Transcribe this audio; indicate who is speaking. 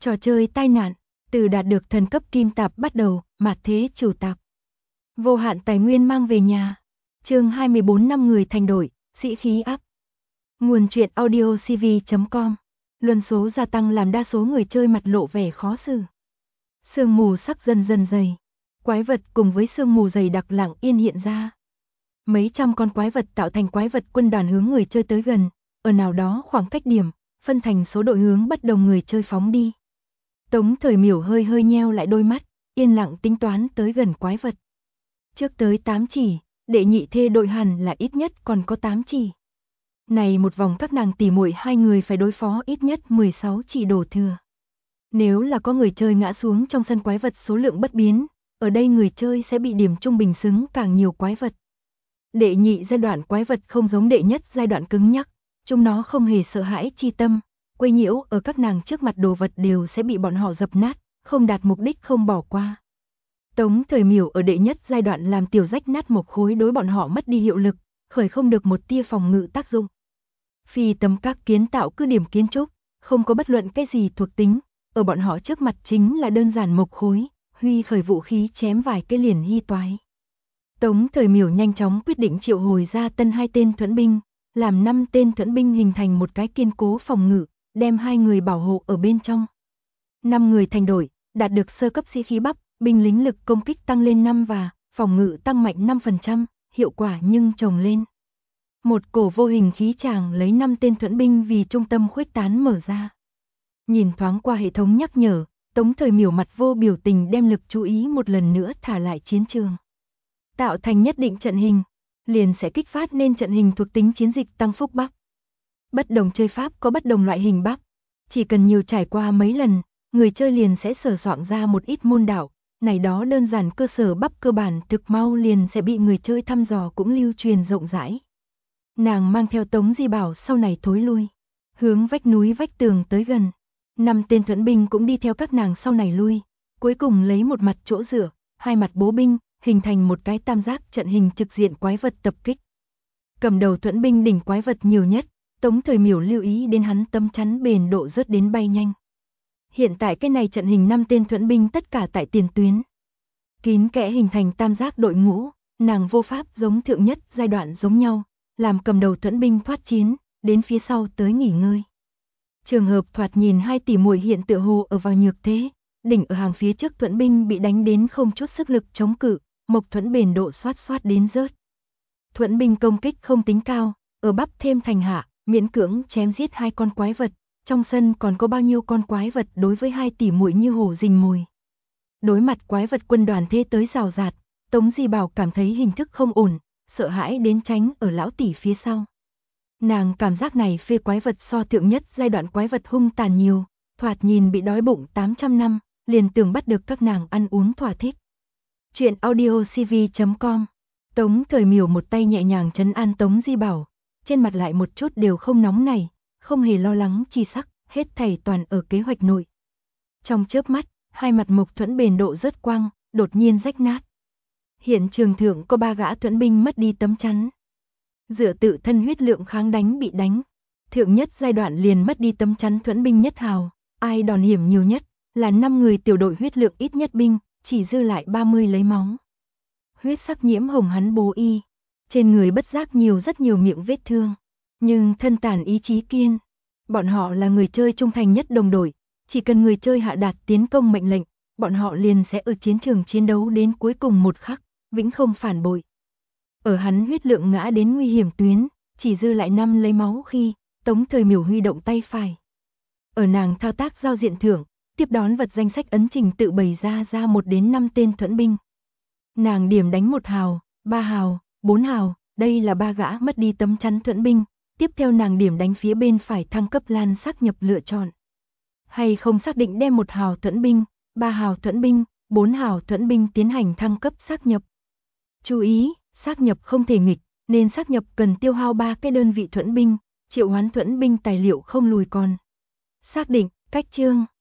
Speaker 1: Trò chơi tai nạn, từ đạt được thần cấp kim tạp bắt đầu, mạt thế chủ tạp. Vô hạn tài nguyên mang về nhà. Chương 24 năm người thành đội, sĩ khí áp. Nguồn truyện audio cv.com. Luân số gia tăng làm đa số người chơi mặt lộ vẻ khó xử. Sương mù sắc dần dần dày. Quái vật cùng với sương mù dày đặc lặng yên hiện ra. Mấy trăm con quái vật tạo thành quái vật quân đoàn hướng người chơi tới gần, ở nào đó khoảng cách điểm, phân thành số đội hướng bất đồng người chơi phóng đi. Tống Thời Miểu hơi nheo lại đôi mắt, yên lặng tính toán tới gần quái vật. Trước tới 8 chỉ, đệ nhị thê đội hẳn là ít nhất còn có 8 chỉ. Này một vòng các nàng tỉ muội hai người phải đối phó ít nhất 16 chỉ đổ thừa. Nếu là có người chơi ngã xuống trong sân quái vật số lượng bất biến, ở đây người chơi sẽ bị điểm trung bình xứng càng nhiều quái vật. Đệ nhị giai đoạn quái vật không giống đệ nhất giai đoạn cứng nhắc, chúng nó không hề sợ hãi chi tâm, quấy nhiễu ở các nàng trước mặt đồ vật đều sẽ bị bọn họ dập nát, không đạt mục đích không bỏ qua. Tống Thời Miểu ở đệ nhất giai đoạn làm tiểu rách nát một khối đối bọn họ mất đi hiệu lực, khởi không được một tia phòng ngự tác dụng. Phi tấm các kiến tạo cứ điểm kiến trúc, không có bất luận cái gì thuộc tính, ở bọn họ trước mặt chính là đơn giản một khối, huy khởi vũ khí chém vài cái liền hy toái. Tống Thời Miểu nhanh chóng quyết định triệu hồi ra tân 2 tên thuẫn binh, làm 5 tên thuẫn binh hình thành một cái kiên cố phòng ngự, đem 2 người bảo hộ ở bên trong. 5 người thành đội, đạt được sơ cấp sĩ khí bắp, binh lính lực công kích tăng lên 5 và phòng ngự tăng mạnh 5%, hiệu quả nhưng chồng lên. Một cổ vô hình khí tràng lấy 5 tên thuẫn binh vì trung tâm khuếch tán mở ra. Nhìn thoáng qua hệ thống nhắc nhở, Tống Thời Miểu mặt vô biểu tình đem lực chú ý một lần nữa thả lại chiến trường. Tạo thành nhất định trận hình, liền sẽ kích phát nên trận hình thuộc tính chiến dịch tăng phúc bắp. Bất đồng chơi pháp có bất đồng loại hình bắp, chỉ cần nhiều trải qua mấy lần, người chơi liền sẽ sờ soạn ra một ít môn đạo, này đó đơn giản cơ sở bắp cơ bản thực mau liền sẽ bị người chơi thăm dò cũng lưu truyền rộng rãi. Nàng mang theo Tống Di Bảo sau này thối lui, hướng vách núi vách tường tới gần. 5 tên thuẫn binh cũng đi theo các nàng sau này lui, cuối cùng lấy một mặt chỗ dựa, 2 mặt bố binh, hình thành một cái tam giác trận hình trực diện quái vật tập kích. Cầm đầu thuẫn binh đỉnh quái vật nhiều nhất, Tống Thời Miểu lưu ý đến hắn tấm chắn bền độ rớt đến bay nhanh. Hiện tại cái này trận hình 5 tên thuẫn binh tất cả tại tiền tuyến. Kín kẽ hình thành tam giác đội ngũ, nàng vô pháp giống thượng nhất giai đoạn giống nhau, làm cầm đầu thuẫn binh thoát chiến, đến phía sau tới nghỉ ngơi. Trường hợp thoạt nhìn 2 tỷ muội hiện tựa hồ ở vào nhược thế, đỉnh ở hàng phía trước thuẫn binh bị đánh đến không chút sức lực chống cự, mộc thuẫn bền độ xoát đến rớt. Thuẫn binh công kích không tính cao, ở bắp thêm thành hạ, miễn cưỡng chém giết 2 con quái vật, trong sân còn có bao nhiêu con quái vật đối với 2 tỷ muội như hổ rình mồi. Đối mặt quái vật quân đoàn thế tới rào rạt, Tống Di Bảo cảm thấy hình thức không ổn, sợ hãi đến tránh ở lão tỷ phía sau. Nàng cảm giác này phê quái vật so thượng nhất giai đoạn quái vật hung tàn nhiều, thoạt nhìn bị đói bụng 800 năm, liền tưởng bắt được các nàng ăn uống thỏa thích. Chuyện audio cv.com. Tống Thời Miểu một tay nhẹ nhàng trấn an Tống Di Bảo, trên mặt lại một chút đều không nóng nảy, không hề lo lắng chi sắc, hết thảy toàn ở kế hoạch nội. Trong chớp mắt, 2 mặt mộc thuẫn bền độ rớt quang, đột nhiên rách nát. Hiện trường thượng có 3 gã thuẫn binh mất đi tấm chắn. Dựa tự thân huyết lượng kháng đánh bị đánh. Thượng nhất giai đoạn liền mất đi tấm chắn thuẫn binh nhất hào, ai đòn hiểm nhiều nhất là 5 người tiểu đội huyết lượng ít nhất binh, chỉ dư lại 30 lấy máu. Huyết sắc nhiễm hồng hắn bố y, trên người bất giác rất nhiều miệng vết thương, nhưng thân tàn ý chí kiên. Bọn họ là người chơi trung thành nhất đồng đội, chỉ cần người chơi hạ đạt tiến công mệnh lệnh, bọn họ liền sẽ ở chiến trường chiến đấu đến cuối cùng một khắc, vĩnh không phản bội. Ở hắn huyết lượng ngã đến nguy hiểm tuyến, chỉ dư lại 5 lấy máu khi Tống Thời Miểu huy động tay phải. Ở nàng thao tác giao diện thưởng, tiếp đón vật danh sách ấn trình tự bày ra 1 đến 5 tên thuẫn binh. Nàng điểm đánh 1 hào, 3 hào, 4 hào, đây là 3 gã mất đi tấm chắn thuẫn binh, tiếp theo nàng điểm đánh phía bên phải thăng cấp lan xác nhập lựa chọn. Hay không xác định đem 1 hào thuẫn binh, 3 hào thuẫn binh, 4 hào thuẫn binh tiến hành thăng cấp xác nhập. Chú ý, xác nhập không thể nghịch, nên xác nhập cần tiêu hao 3 cái đơn vị thuẫn binh, triệu hoán thuẫn binh tài liệu không lùi còn. Xác định, cách chương.